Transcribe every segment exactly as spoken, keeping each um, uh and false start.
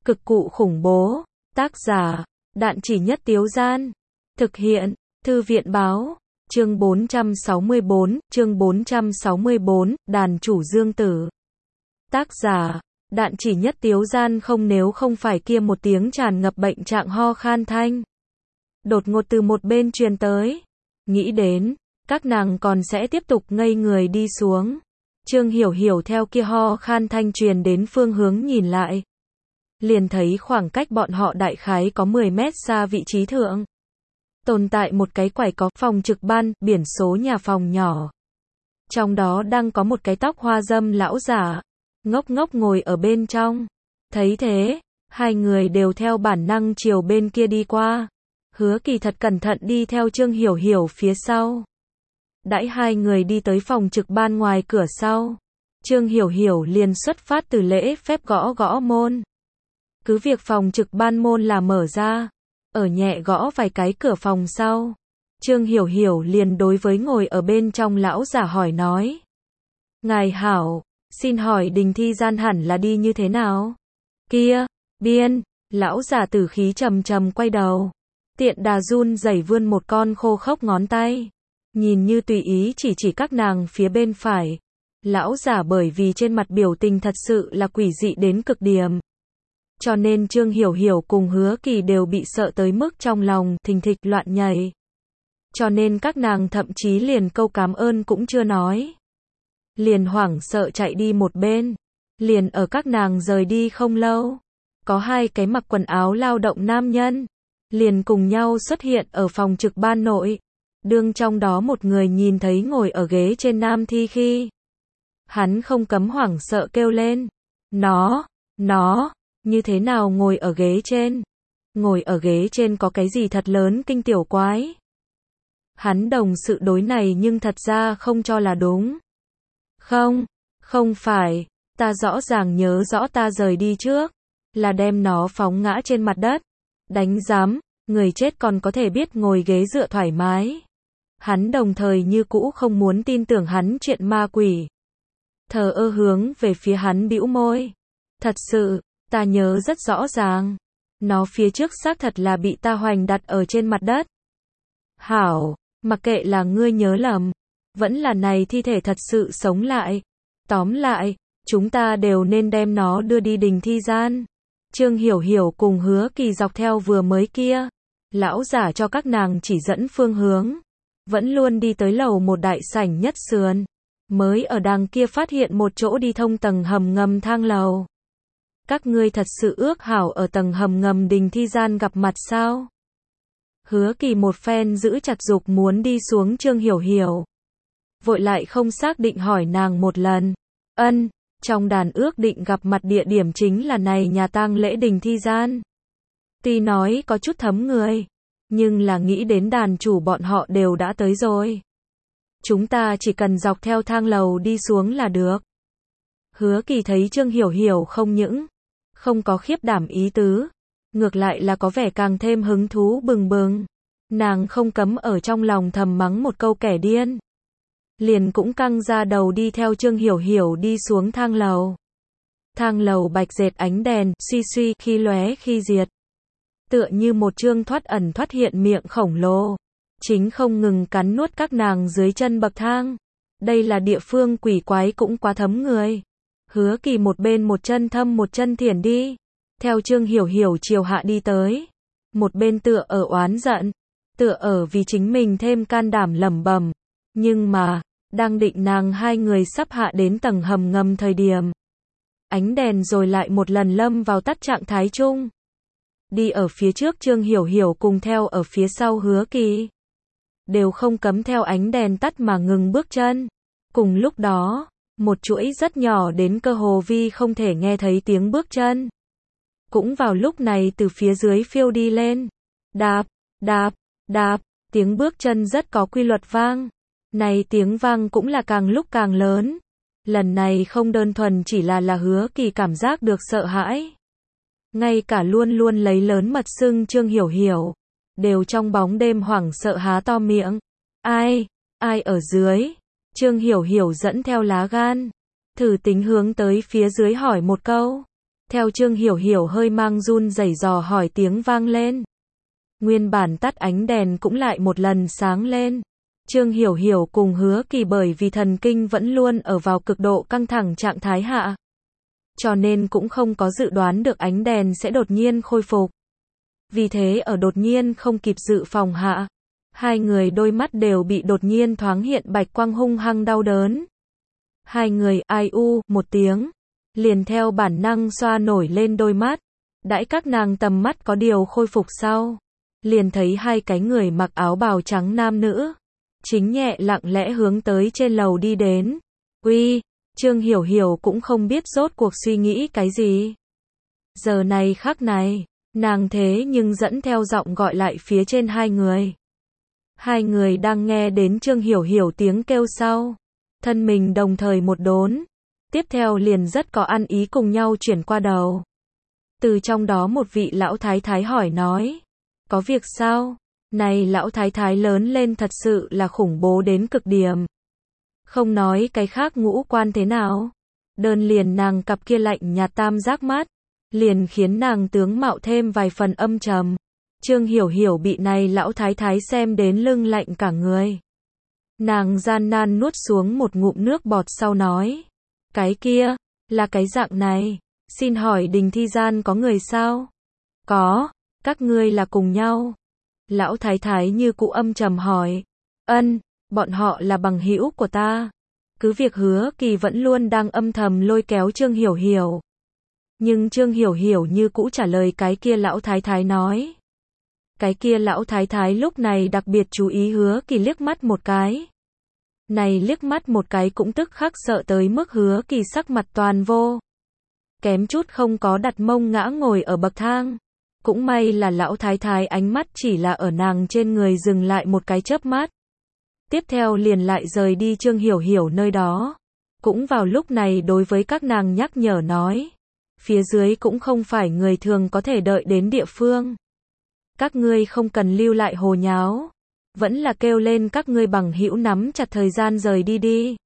Cực cụ khủng bố. Tác giả, Đạn Chỉ Nhất Tiếu Gian. Thực hiện, Thư viện báo. Chương bốn trăm sáu mươi bốn, chương bốn trăm sáu mươi bốn, đàn chủ Dương Tử. Tác giả, Đạn Chỉ Nhất Tiếu Gian. Không nếu không phải kia một tiếng tràn ngập bệnh trạng ho khan thanh đột ngột từ một bên truyền tới. Nghĩ đến, các nàng còn sẽ tiếp tục ngây người đi xuống. Trương Hiểu Hiểu theo kia ho khan thanh truyền đến phương hướng nhìn lại. Liền thấy khoảng cách bọn họ đại khái có mười mét xa vị trí thượng. Tồn tại một cái quải có phòng trực ban, biển số nhà phòng nhỏ. Trong đó đang có một cái tóc hoa dâm lão giả, ngốc ngốc ngồi ở bên trong. Thấy thế, hai người đều theo bản năng chiều bên kia đi qua. Hứa Kỳ thật cẩn thận đi theo Trương Hiểu Hiểu phía sau. Đãi hai người đi tới phòng trực ban ngoài cửa sau, Trương Hiểu Hiểu liền xuất phát từ lễ phép gõ gõ môn. Cứ việc phòng trực ban môn là mở ra, ở nhẹ gõ vài cái cửa phòng sau, Trương Hiểu Hiểu liền đối với ngồi ở bên trong lão giả hỏi nói. Ngài hảo, xin hỏi đình thi gian hẳn là đi như thế nào? Kia, biên, lão giả tử khí trầm trầm quay đầu. Tiện đà run rẩy vươn một con khô khốc ngón tay. Nhìn như tùy ý chỉ chỉ các nàng phía bên phải. Lão giả bởi vì trên mặt biểu tình thật sự là quỷ dị đến cực điểm. Cho nên Trương Hiểu Hiểu cùng Hứa Kỳ đều bị sợ tới mức trong lòng thình thịch loạn nhảy. Cho nên các nàng thậm chí liền câu cảm ơn cũng chưa nói. Liền hoảng sợ chạy đi một bên. Liền ở các nàng rời đi không lâu. Có hai cái mặc quần áo lao động nam nhân. Liền cùng nhau xuất hiện ở phòng trực ban nội. Đương trong đó một người nhìn thấy ngồi ở ghế trên nam thi khi. Hắn không cấm hoảng sợ kêu lên. Nó, nó, như thế nào ngồi ở ghế trên? Ngồi ở ghế trên có cái gì thật lớn kinh tiểu quái? Hắn đồng sự đối này nhưng thật ra không cho là đúng. Không, không phải, ta rõ ràng nhớ rõ ta rời đi trước. Là đem nó phóng ngã trên mặt đất. Đánh giám, người chết còn có thể biết ngồi ghế dựa thoải mái. Hắn đồng thời như cũ không muốn tin tưởng hắn chuyện ma quỷ. Thờ ơ hướng về phía hắn bĩu môi. Thật sự, ta nhớ rất rõ ràng. Nó phía trước xác thật là bị ta hoành đặt ở trên mặt đất. Hảo, mặc kệ là ngươi nhớ lầm, vẫn là này thi thể thật sự sống lại. Tóm lại, chúng ta đều nên đem nó đưa đi đình thi gian. Trương Hiểu Hiểu cùng Hứa Kỳ dọc theo vừa mới kia. Lão giả cho các nàng chỉ dẫn phương hướng. Vẫn luôn đi tới lầu một đại sảnh nhất sườn. Mới ở đằng kia phát hiện một chỗ đi thông tầng hầm ngầm thang lầu. Các ngươi thật sự ước hảo ở tầng hầm ngầm đình thi gian gặp mặt sao? Hứa Kỳ một phen giữ chặt dục muốn đi xuống Trương Hiểu Hiểu. Vội lại không xác định hỏi nàng một lần. Ân, trong đàn ước định gặp mặt địa điểm chính là này nhà tang lễ đình thi gian. Tuy nói có chút thấm người, nhưng là nghĩ đến đàn chủ bọn họ đều đã tới rồi. Chúng ta chỉ cần dọc theo thang lầu đi xuống là được. Hứa Kỳ thấy Trương Hiểu Hiểu không những không có khiếp đảm ý tứ, ngược lại là có vẻ càng thêm hứng thú bừng bừng. Nàng không cấm ở trong lòng thầm mắng một câu kẻ điên. Liền cũng căng ra đầu đi theo Trương Hiểu Hiểu đi xuống thang lầu. Thang lầu bạch dệt ánh đèn, suy suy khi lóe khi diệt. Tựa như một chương thoát ẩn thoát hiện miệng khổng lồ. Chính không ngừng cắn nuốt các nàng dưới chân bậc thang. Đây là địa phương quỷ quái cũng quá thấm người. Hứa Kỳ một bên một chân thâm một chân thiển đi. Theo Trương Hiểu Hiểu chiều hạ đi tới. Một bên tựa ở oán giận. Tựa ở vì chính mình thêm can đảm lẩm bẩm. Nhưng mà, đang định nàng hai người sắp hạ đến tầng hầm ngầm thời điểm. Ánh đèn rồi lại một lần lâm vào tắt trạng thái chung. Đi ở phía trước Trương Hiểu Hiểu cùng theo ở phía sau Hứa Kỳ. Đều không cấm theo ánh đèn tắt mà ngừng bước chân. Cùng lúc đó, một chuỗi rất nhỏ đến cơ hồ vi không thể nghe thấy tiếng bước chân. Cũng vào lúc này từ phía dưới phiêu đi lên. Đạp, đạp, đạp, tiếng bước chân rất có quy luật vang. Này tiếng vang cũng là càng lúc càng lớn. Lần này không đơn thuần chỉ là là Hứa Kỳ cảm giác được sợ hãi. Ngay cả luôn luôn lấy lớn mật xưng Trương Hiểu Hiểu. Đều trong bóng đêm hoảng sợ há to miệng. Ai, ai ở dưới? Trương Hiểu Hiểu dẫn theo lá gan. Thử tính hướng tới phía dưới hỏi một câu. Theo Trương Hiểu Hiểu hơi mang run rẩy dò hỏi tiếng vang lên. Nguyên bản tắt ánh đèn cũng lại một lần sáng lên. Trương Hiểu Hiểu cùng Hứa Kỳ bởi vì thần kinh vẫn luôn ở vào cực độ căng thẳng trạng thái hạ. Cho nên cũng không có dự đoán được ánh đèn sẽ đột nhiên khôi phục. Vì thế ở đột nhiên không kịp dự phòng hạ, hai người đôi mắt đều bị đột nhiên thoáng hiện bạch quang hung hăng đau đớn. Hai người ai u một tiếng, liền theo bản năng xoa nổi lên đôi mắt. Đãi các nàng tầm mắt có điều khôi phục sau, liền thấy hai cái người mặc áo bào trắng nam nữ, chính nhẹ lặng lẽ hướng tới trên lầu đi đến. Uy, Trương Hiểu Hiểu cũng không biết rốt cuộc suy nghĩ cái gì. Giờ này khắc này, nàng thế nhưng dẫn theo giọng gọi lại phía trên hai người. Hai người đang nghe đến Trương Hiểu Hiểu tiếng kêu sau, thân mình đồng thời một đốn, tiếp theo liền rất có ăn ý cùng nhau chuyển qua đầu. Từ trong đó một vị lão thái thái hỏi nói, có việc sao? Này lão thái thái lớn lên thật sự là khủng bố đến cực điểm. Không nói cái khác ngũ quan thế nào, đơn liền nàng cặp kia lạnh nhạt tam giác mắt, liền khiến nàng tướng mạo thêm vài phần âm trầm. Trương Hiểu Hiểu bị này lão thái thái xem đến lưng lạnh cả người. Nàng gian nan nuốt xuống một ngụm nước bọt sau nói, cái kia, là cái dạng này, xin hỏi Đình Thi Gian có người sao? Có, các ngươi là cùng nhau. Lão thái thái như cụ âm trầm hỏi, ân, bọn họ là bằng hữu của ta. Cứ việc Hứa Kỳ vẫn luôn đang âm thầm lôi kéo Trương Hiểu Hiểu. Nhưng Trương Hiểu Hiểu như cũ trả lời cái kia lão thái thái nói. Cái kia lão thái thái lúc này đặc biệt chú ý Hứa Kỳ liếc mắt một cái. Này liếc mắt một cái cũng tức khắc sợ tới mức Hứa Kỳ sắc mặt toàn vô. Kém chút không có đặt mông ngã ngồi ở bậc thang. Cũng may là lão thái thái ánh mắt chỉ là ở nàng trên người dừng lại một cái chớp mắt. Tiếp theo liền lại rời đi Trương Hiểu Hiểu nơi đó. Cũng vào lúc này đối với các nàng nhắc nhở nói. Phía dưới cũng không phải người thường có thể đợi đến địa phương. Các ngươi không cần lưu lại hồ nháo. Vẫn là kêu lên các ngươi bằng hữu nắm chặt thời gian rời đi đi.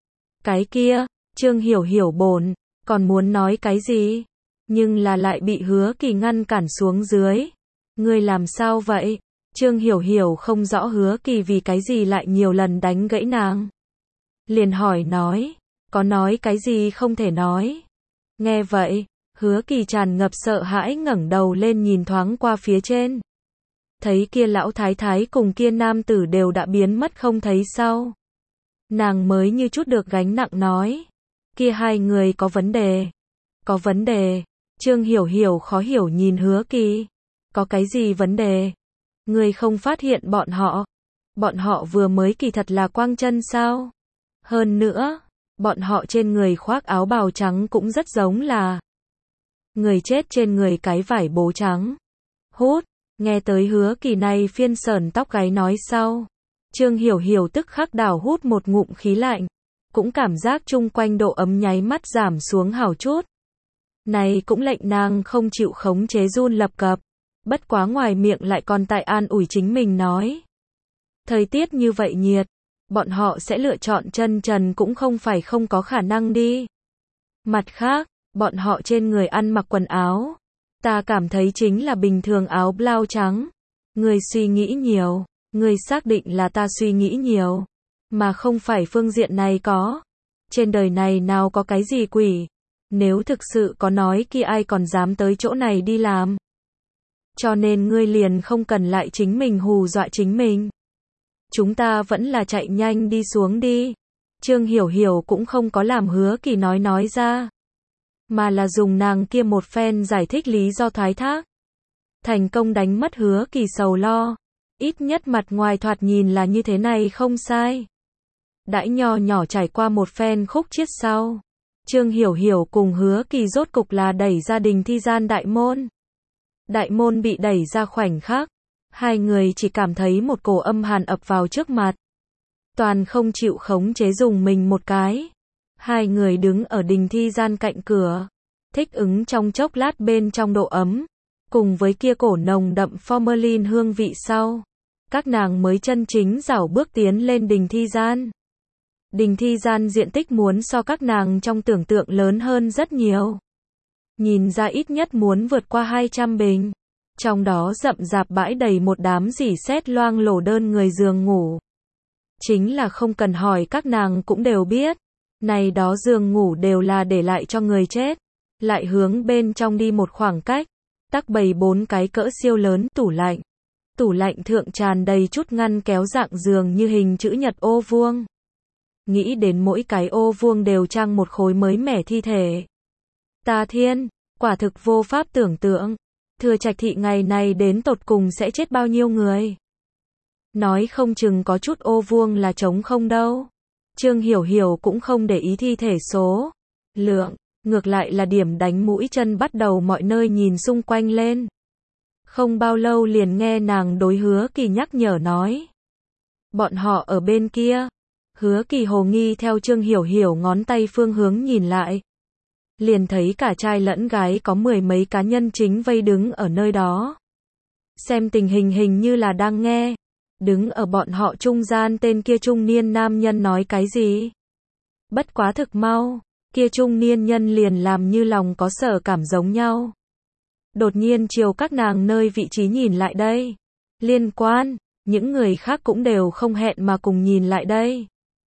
Cái kia, Trương Hiểu Hiểu bồn, còn muốn nói cái gì? Nhưng là lại bị Hứa Kỳ ngăn cản xuống dưới. Ngươi làm sao vậy? Trương Hiểu Hiểu không rõ Hứa Kỳ vì cái gì lại nhiều lần đánh gãy nàng. Liền hỏi nói, có nói cái gì không thể nói. Nghe vậy, Hứa Kỳ tràn ngập sợ hãi ngẩng đầu lên nhìn thoáng qua phía trên. Thấy kia lão thái thái cùng kia nam tử đều đã biến mất không thấy sau. Nàng mới như chút được gánh nặng nói, kia hai người có vấn đề. Có vấn đề. Trương Hiểu Hiểu khó hiểu nhìn Hứa Kỳ. Có cái gì vấn đề? Ngươi không phát hiện bọn họ. Bọn họ vừa mới kỳ thật là quang chân sao? Hơn nữa, bọn họ trên người khoác áo bào trắng cũng rất giống là người chết trên người cái vải bố trắng. Hút, nghe tới Hứa Kỳ này phiên sởn tóc gáy nói sau. Trương Hiểu Hiểu tức khắc đảo hút một ngụm khí lạnh. Cũng cảm giác chung quanh độ ấm nháy mắt giảm xuống hảo chút. Này cũng lệnh nàng không chịu khống chế run lập cập. Bất quá ngoài miệng lại còn tại an ủi chính mình nói. Thời tiết như vậy nhiệt, bọn họ sẽ lựa chọn chân trần cũng không phải không có khả năng đi. Mặt khác, bọn họ trên người ăn mặc quần áo. Ta cảm thấy chính là bình thường áo blau trắng. Người suy nghĩ nhiều, người xác định là ta suy nghĩ nhiều. Mà không phải phương diện này có. Trên đời này nào có cái gì quỷ. Nếu thực sự có nói kia ai còn dám tới chỗ này đi làm. Cho nên ngươi liền không cần lại chính mình hù dọa chính mình. Chúng ta vẫn là chạy nhanh đi xuống đi. Trương Hiểu Hiểu cũng không có làm Hứa Kỳ nói nói ra. Mà là dùng nàng kia một phen giải thích lý do thoái thác. Thành công đánh mất Hứa Kỳ sầu lo. Ít nhất mặt ngoài thoạt nhìn là như thế này không sai. Đãi nho nhỏ trải qua một phen khúc chiết sau. Trương Hiểu Hiểu cùng Hứa Kỳ rốt cục là đẩy gia đình Thi Gian đại môn. Đại môn bị đẩy ra khoảnh khắc. Hai người chỉ cảm thấy một cổ âm hàn ập vào trước mặt. Toàn không chịu khống chế dùng mình một cái. Hai người đứng ở Đình Thi Gian cạnh cửa. Thích ứng trong chốc lát bên trong độ ấm. Cùng với kia cổ nồng đậm formalin hương vị sau. Các nàng mới chân chính rảo bước tiến lên Đình Thi Gian. Đình Thi Gian diện tích muốn so các nàng trong tưởng tượng lớn hơn rất nhiều. nhìn ra ít nhất muốn vượt qua hai trăm bình. Trong đó rậm rạp bãi đầy một đám rỉ sét loang lổ đơn người giường ngủ. Chính là không cần hỏi các nàng cũng đều biết. Này đó giường ngủ đều là để lại cho người chết. Lại hướng bên trong đi một khoảng cách. Tắc bày bốn cái cỡ siêu lớn tủ lạnh. Tủ lạnh thượng tràn đầy chút ngăn kéo dạng giường như hình chữ nhật ô vuông. Nghĩ đến mỗi cái ô vuông đều trang một khối mới mẻ thi thể. Ta thiên, quả thực vô pháp tưởng tượng. Thừa Trạch thị ngày này đến tột cùng sẽ chết bao nhiêu người. Nói không chừng có chút ô vuông là trống không đâu. Trương Hiểu Hiểu cũng không để ý thi thể số lượng, ngược lại là điểm đánh mũi chân bắt đầu mọi nơi nhìn xung quanh lên. Không bao lâu liền nghe nàng đối Hứa Kỳ nhắc nhở nói. Bọn họ ở bên kia. Hứa Kỳ hồ nghi theo Trương Hiểu Hiểu ngón tay phương hướng nhìn lại. Liền thấy cả trai lẫn gái có mười mấy cá nhân chính vây đứng ở nơi đó. Xem tình hình hình như là đang nghe. Đứng ở bọn họ trung gian tên kia trung niên nam nhân nói cái gì. Bất quá thực mau, kia trung niên nhân liền làm như lòng có sở cảm giống nhau. Đột nhiên chiều các nàng nơi vị trí nhìn lại đây. Liên quan, những người khác cũng đều không hẹn mà cùng nhìn lại đây.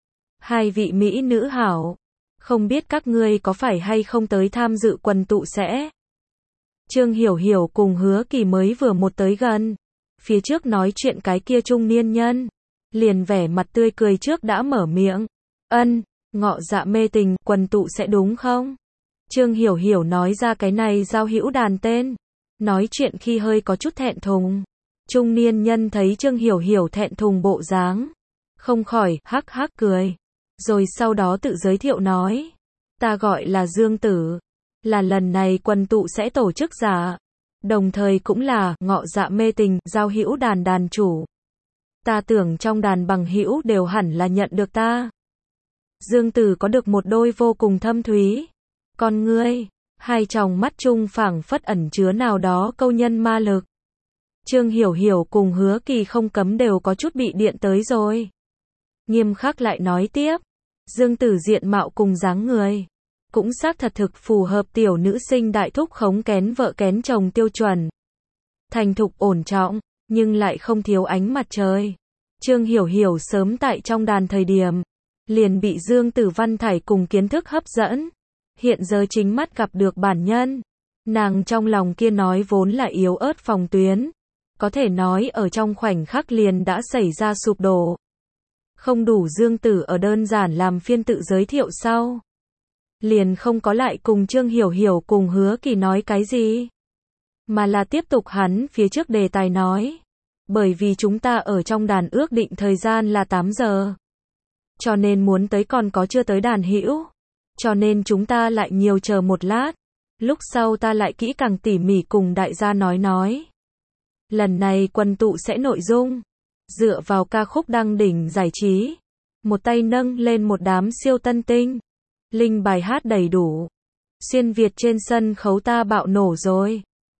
Hai vị mỹ nữ hảo, không biết các ngươi có phải hay không tới tham dự quần tụ sẽ. Trương Hiểu Hiểu cùng Hứa Kỳ mới vừa một tới gần. Phía trước nói chuyện cái kia trung niên nhân. Liền vẻ mặt tươi cười trước đã mở miệng. Ân, ngọ dạ mê tình, quần tụ sẽ đúng không? Trương Hiểu Hiểu nói ra cái này giao hữu đàn tên. Nói chuyện khi hơi có chút thẹn thùng. Trung niên nhân thấy Trương Hiểu Hiểu thẹn thùng bộ dáng. Không khỏi, hắc hắc cười. Rồi sau đó tự giới thiệu nói. Ta gọi là Dương Tử. Là lần này quần tụ sẽ tổ chức giả. Đồng thời cũng là ngọ dạ mê tình, giao hữu đàn đàn chủ. Ta tưởng trong đàn bằng hữu đều hẳn là nhận được ta. Dương Tử có được một đôi vô cùng thâm thúy. Con ngươi, hai tròng mắt trung phảng phất ẩn chứa nào đó câu nhân ma lực. Trương Hiểu Hiểu cùng Hứa Kỳ không cấm đều có chút bị điện tới rồi. Nghiêm khắc lại nói tiếp. Dương Tử diện mạo cùng dáng người. Cũng xác thật thực phù hợp tiểu nữ sinh đại thúc khống kén vợ kén chồng tiêu chuẩn. Thành thục ổn trọng, nhưng lại không thiếu ánh mặt trời. Trương Hiểu Hiểu sớm tại trong đàn thời điểm, liền bị Dương Tử văn thải cùng kiến thức hấp dẫn. Hiện giờ chính mắt gặp được bản nhân. Nàng trong lòng kia nói vốn là yếu ớt phòng tuyến. Có thể nói ở trong khoảnh khắc liền đã xảy ra sụp đổ. Không đủ Dương Tử ở đơn giản làm phiên tự giới thiệu sau. Liền không có lại cùng Trương Hiểu Hiểu cùng Hứa Kỳ nói cái gì. Mà là tiếp tục hắn phía trước đề tài nói. Bởi vì chúng ta ở trong đàn ước định thời gian là tám giờ. Cho nên muốn tới còn có chưa tới đàn hữu. Cho nên chúng ta lại nhiều chờ một lát. Lúc sau ta lại kỹ càng tỉ mỉ cùng đại gia nói nói. Lần này quần tụ sẽ nội dung. Dựa vào ca khúc đăng đỉnh giải trí. Một tay nâng lên một đám siêu tân tinh. Linh bài hát đầy đủ. Xuyên Việt trên sân khấu ta bạo nổ rồi.